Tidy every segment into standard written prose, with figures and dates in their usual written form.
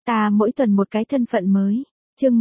Ta mỗi tuần một cái thân phận mới. Chương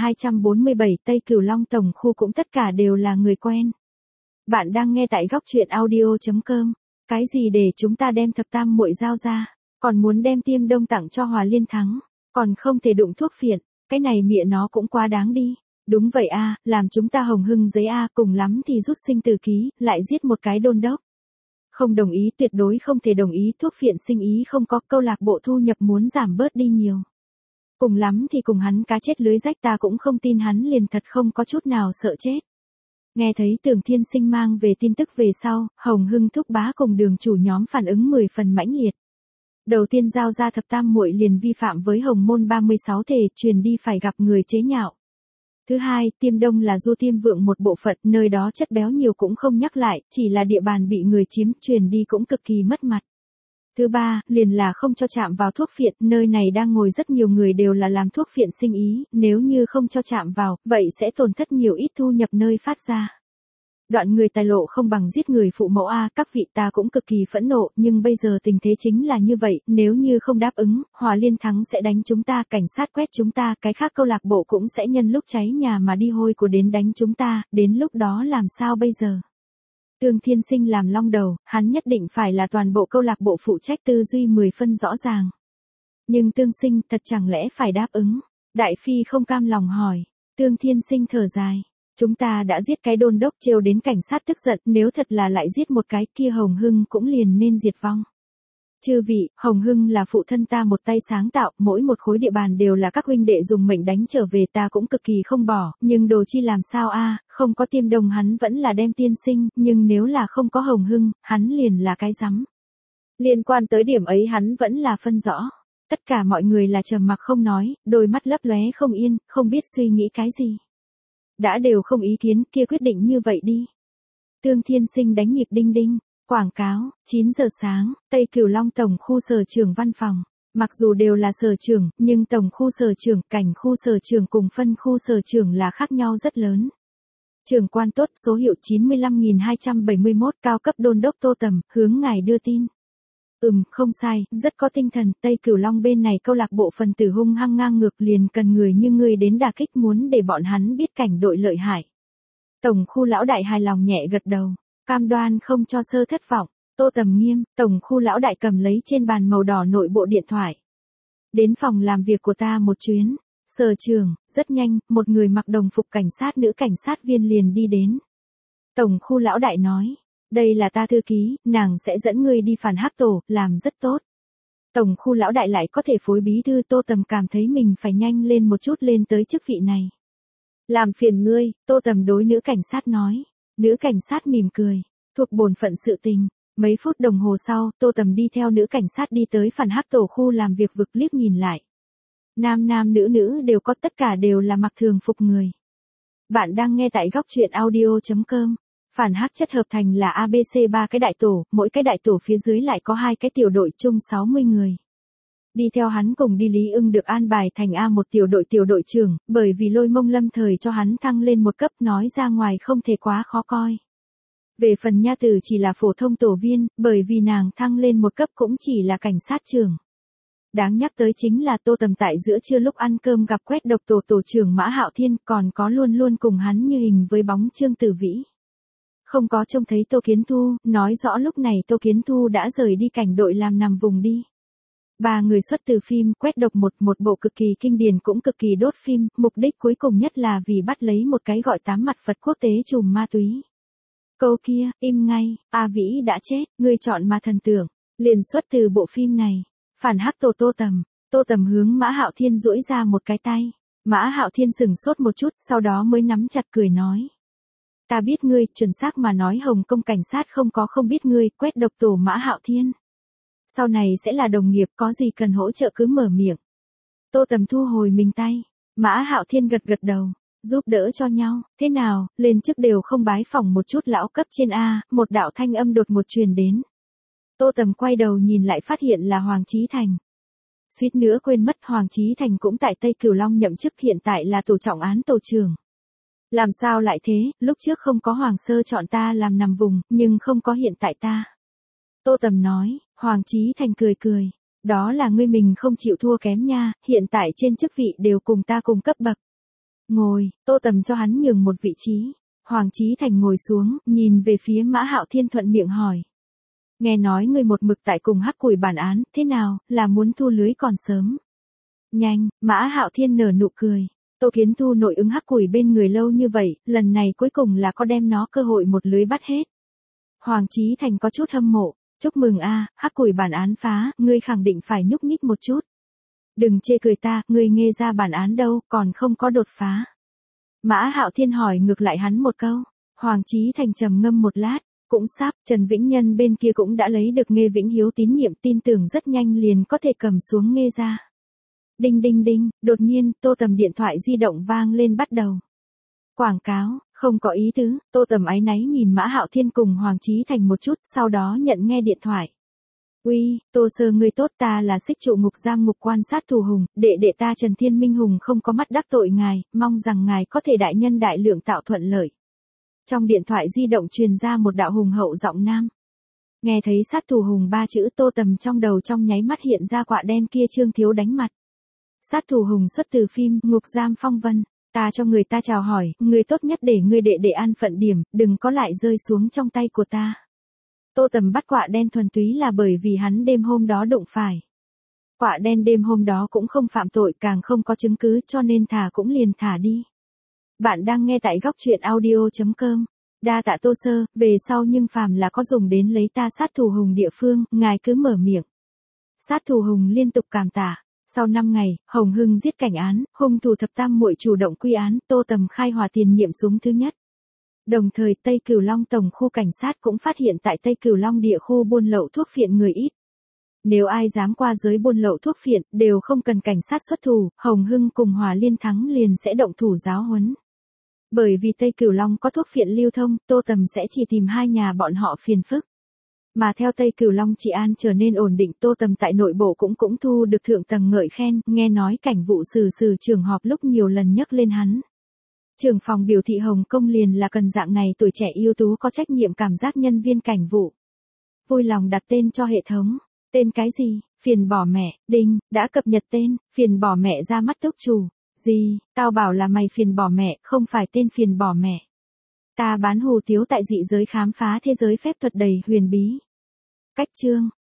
1247 Tây Cửu Long Tổng khu cũng tất cả đều là người quen. Bạn đang nghe tại góc truyện audio.com. Cái gì để chúng ta đem thập tam muội giao ra, còn muốn đem Tiêm Đông tặng cho Hòa Liên Thắng, còn không thể đụng thuốc phiện, cái này mịa nó cũng quá đáng đi. Đúng vậy a, làm chúng ta hồng hưng giấy a, cùng lắm thì rút sinh tử ký, lại giết một cái đôn đốc. Không đồng ý, tuyệt đối không thể đồng ý, thuốc phiện sinh ý không có, câu lạc bộ thu nhập muốn giảm bớt đi nhiều. Cùng lắm thì cùng hắn cá chết lưới rách, ta cũng không tin hắn liền thật không có chút nào sợ chết. Nghe thấy Tưởng Thiên Sinh mang về tin tức về sau, Hồng Hưng thúc bá cùng Đường chủ nhóm phản ứng 10 phần mãnh liệt. Đầu tiên giao ra thập tam muội liền vi phạm với Hồng môn 36 thể, truyền đi phải gặp người chế nhạo. Thứ hai, Tiêm Đông là Du Tiêm Vượng một bộ phận, nơi đó chất béo nhiều cũng không nhắc lại, chỉ là địa bàn bị người chiếm, truyền đi cũng cực kỳ mất mặt. Thứ ba, liền là không cho chạm vào thuốc phiện, nơi này đang ngồi rất nhiều người đều là làm thuốc phiện sinh ý, nếu như không cho chạm vào, vậy sẽ tổn thất nhiều ít thu nhập nơi phát ra. Đoạn người tài lộ không bằng giết người phụ mẫu a, các vị, ta cũng cực kỳ phẫn nộ, nhưng bây giờ tình thế chính là như vậy, nếu như không đáp ứng, Hòa Liên Thắng sẽ đánh chúng ta, cảnh sát quét chúng ta, cái khác câu lạc bộ cũng sẽ nhân lúc cháy nhà mà đi hôi của đến đánh chúng ta, đến lúc đó làm sao bây giờ? Tưởng Thiên Sinh làm long đầu, hắn nhất định phải là toàn bộ câu lạc bộ phụ trách, tư duy 10 phân rõ ràng. Nhưng Tương Sinh thật chẳng lẽ phải đáp ứng? Đại Phi không cam lòng hỏi. Tưởng Thiên Sinh thở dài. Chúng ta đã giết cái đôn đốc, trêu đến cảnh sát tức giận, nếu thật là lại giết một cái kia Hồng Hưng cũng liền nên diệt vong. Chư vị, Hồng Hưng là phụ thân ta một tay sáng tạo, mỗi một khối địa bàn đều là các huynh đệ dùng mệnh đánh trở về, ta cũng cực kỳ không bỏ, nhưng đồ chi làm sao a, không có Tiêm Đông hắn vẫn là đem Tiên Sinh, nhưng nếu là không có Hồng Hưng, hắn liền là cái rắm. Liên quan tới điểm ấy hắn vẫn là phân rõ. Tất cả mọi người là trầm mặc không nói, đôi mắt lấp lóe không yên, không biết suy nghĩ cái gì. Đã đều không ý kiến, kia quyết định như vậy đi. Tưởng Thiên Sinh đánh nhịp đinh đinh. Quảng cáo, 9 giờ sáng, Tây Cửu Long Tổng khu sở trưởng văn phòng. Mặc dù đều là sở trưởng, nhưng tổng khu sở trưởng, cảnh khu sở trưởng cùng phân khu sở trưởng là khác nhau rất lớn. Trưởng quan tốt, số hiệu 95.271, cao cấp đôn đốc Tô Tầm, hướng ngài đưa tin. Không sai, rất có tinh thần, Tây Cửu Long bên này câu lạc bộ phần tử hung hăng ngang ngược, liền cần người như ngươi đến đả kích, muốn để bọn hắn biết cảnh đội lợi hại. Tổng khu lão đại hài lòng nhẹ gật đầu. Cam đoan không cho sơ thất vọng. Tô Tầm nghiêm, tổng khu lão đại cầm lấy trên bàn màu đỏ nội bộ điện thoại. Đến phòng làm việc của ta một chuyến. Sở trưởng, rất nhanh, một người mặc đồng phục cảnh sát, nữ cảnh sát viên liền đi đến. Tổng khu lão đại nói, đây là ta thư ký, nàng sẽ dẫn ngươi đi phản hắc tổ, làm rất tốt. Tổng khu lão đại lại có thể phối bí thư, Tô Tầm cảm thấy mình phải nhanh lên một chút lên tới chức vị này. Làm phiền ngươi, Tô Tầm đối nữ cảnh sát nói. Nữ cảnh sát mỉm cười, thuộc bổn phận sự tình. Mấy phút đồng hồ sau, Tô Tầm đi theo nữ cảnh sát đi tới phản hắc tổ khu làm việc, vực liếc nhìn lại. Nam nam nữ nữ đều có, tất cả đều là mặc thường phục người. Bạn đang nghe tại góc truyện audio.com. Phản hắc chất hợp thành là ABC 3 cái đại tổ, mỗi cái đại tổ phía dưới lại có 2 cái tiểu đội, chung 60 người. Đi theo hắn cùng đi Lý Ưng được an bài thành A1 tiểu đội trưởng, bởi vì Lôi Mông lâm thời cho hắn thăng lên một cấp, nói ra ngoài không thể quá khó coi. Về phần Nha Tử chỉ là phổ thông tổ viên, bởi vì nàng thăng lên một cấp cũng chỉ là cảnh sát trưởng. Đáng nhắc tới chính là Tô Tầm tại giữa trưa lúc ăn cơm gặp quét độc tổ trưởng Mã Hạo Thiên, còn có luôn luôn cùng hắn như hình với bóng Trương Tử Vĩ. Không có trông thấy Tô Kiến Thu, nói rõ lúc này Tô Kiến Thu đã rời đi cảnh đội làm nằm vùng đi. 3 người xuất từ phim Quét độc một bộ cực kỳ kinh điển cũng cực kỳ đốt phim, mục đích cuối cùng nhất là vì bắt lấy một cái gọi tám mặt Phật quốc tế trùm ma túy. Câu kia, im ngay, A Vĩ đã chết, ngươi chọn mà thần tưởng, liền xuất từ bộ phim này. Phản hắc tổ Tô Tầm hướng Mã Hạo Thiên duỗi ra một cái tay. Mã Hạo Thiên sửng sốt một chút, sau đó mới nắm chặt cười nói. Ta biết ngươi, chuẩn xác mà nói Hồng Kông cảnh sát không biết ngươi, quét độc tổ Mã Hạo Thiên. Sau này sẽ là đồng nghiệp, có gì cần hỗ trợ cứ mở miệng. Tô Tầm thu hồi mình tay. Mã Hạo Thiên gật đầu, giúp đỡ cho nhau, thế nào, lên chức đều không bái phỏng một chút lão cấp trên a, một đạo thanh âm đột ngột truyền đến. Tô Tầm quay đầu nhìn lại phát hiện là Hoàng Chí Thành. Suýt nữa quên mất, Hoàng Chí Thành cũng tại Tây Cửu Long nhậm chức, hiện tại là tổ trọng án tổ trưởng. Làm sao lại thế, lúc trước không có Hoàng Sơ chọn ta làm nằm vùng, nhưng không có hiện tại ta. Tô Tầm nói, Hoàng Chí Thành cười. Đó là ngươi mình không chịu thua kém nha, hiện tại trên chức vị đều cùng ta cùng cấp bậc. Ngồi, Tô Tầm cho hắn nhường một vị trí. Hoàng Chí Thành ngồi xuống, nhìn về phía Mã Hạo Thiên thuận miệng hỏi. Nghe nói ngươi một mực tại cùng Hắc Củi bản án, thế nào, là muốn thu lưới còn sớm. Nhanh, Mã Hạo Thiên nở nụ cười. Tô Kiến Thu nội ứng Hắc Củi bên người lâu như vậy, lần này cuối cùng là có đem nó cơ hội một lưới bắt hết. Hoàng Chí Thành có chút hâm mộ. Chúc mừng a, Hắc Củi bản án phá, ngươi khẳng định phải nhúc nhích một chút. Đừng chê cười ta, ngươi nghe ra bản án đâu, còn không có đột phá. Mã Hạo Thiên hỏi ngược lại hắn một câu. Hoàng Chí Thành trầm ngâm một lát, cũng sắp, Trần Vĩnh Nhân bên kia cũng đã lấy được Nghê Vĩnh Hiếu tín nhiệm, tin tưởng rất nhanh liền có thể cầm xuống Nghê ra. Đinh đinh đinh, đột nhiên, Tô Tầm điện thoại di động vang lên bắt đầu. Quảng cáo, không có ý tứ, Tô Tầm áy náy nhìn Mã Hạo Thiên cùng Hoàng Chí Thành một chút, sau đó nhận nghe điện thoại. Uy, Tô Sơ ngươi tốt, ta là Xích Trụ Ngục Giam Ngục Quan Sát Thù Hùng, đệ ta Trần Thiên Minh Hùng không có mắt đắc tội ngài, mong rằng ngài có thể đại nhân đại lượng tạo thuận lợi. Trong điện thoại di động truyền ra một đạo hùng hậu giọng nam. Nghe thấy Sát Thù Hùng ba chữ, Tô Tầm trong đầu trong nháy mắt hiện ra quạ đen kia Trương Thiếu đánh mặt. Sát Thù Hùng xuất từ phim Ngục Giam Phong Vân. Ta cho người ta chào hỏi, người tốt nhất để ngươi đệ an phận điểm, đừng có lại rơi xuống trong tay của ta. Tô Tầm bắt quạ đen thuần túy là bởi vì hắn đêm hôm đó đụng phải. Quạ đen đêm hôm đó cũng không phạm tội, càng không có chứng cứ, cho nên thả cũng liền thả đi. Bạn đang nghe tại góc truyện audio.com. Đa tạ Tô Sơ, về sau nhưng phàm là có dùng đến lấy ta Sát Thù Hùng địa phương, ngài cứ mở miệng. Sát Thù Hùng liên tục cảm tạ. Sau 5 ngày, Hồng Hưng giết cảnh án, hung thủ thập tam muội chủ động quy án, Tô Tầm khai hòa tiền nhiệm súng thứ nhất. Đồng thời Tây Cửu Long Tổng khu cảnh sát cũng phát hiện tại Tây Cửu Long địa khu buôn lậu thuốc phiện người ít. Nếu ai dám qua giới buôn lậu thuốc phiện, đều không cần cảnh sát xuất thủ, Hồng Hưng cùng Hòa Liên Thắng liền sẽ động thủ giáo huấn. Bởi vì Tây Cửu Long có thuốc phiện lưu thông, Tô Tầm sẽ chỉ tìm hai nhà bọn họ phiền phức. Mà theo Tây Cửu Long trị an trở nên ổn định, Tô Tầm tại nội bộ cũng thu được thượng tầng ngợi khen, nghe nói cảnh vụ xử trường họp lúc nhiều lần nhắc lên hắn. Trưởng phòng biểu thị Hồng Kông liền là cần dạng này tuổi trẻ ưu tú có trách nhiệm cảm giác nhân viên cảnh vụ. Vui lòng đặt tên cho hệ thống. Tên cái gì? Phiền bỏ mẹ, đinh, đã cập nhật tên, phiền bỏ mẹ ra mắt túc chủ. Gì, tao bảo là mày phiền bỏ mẹ, không phải tên phiền bỏ mẹ. Ta bán hủ tiếu tại dị giới khám phá thế giới phép thuật đầy huyền bí. Cách chương.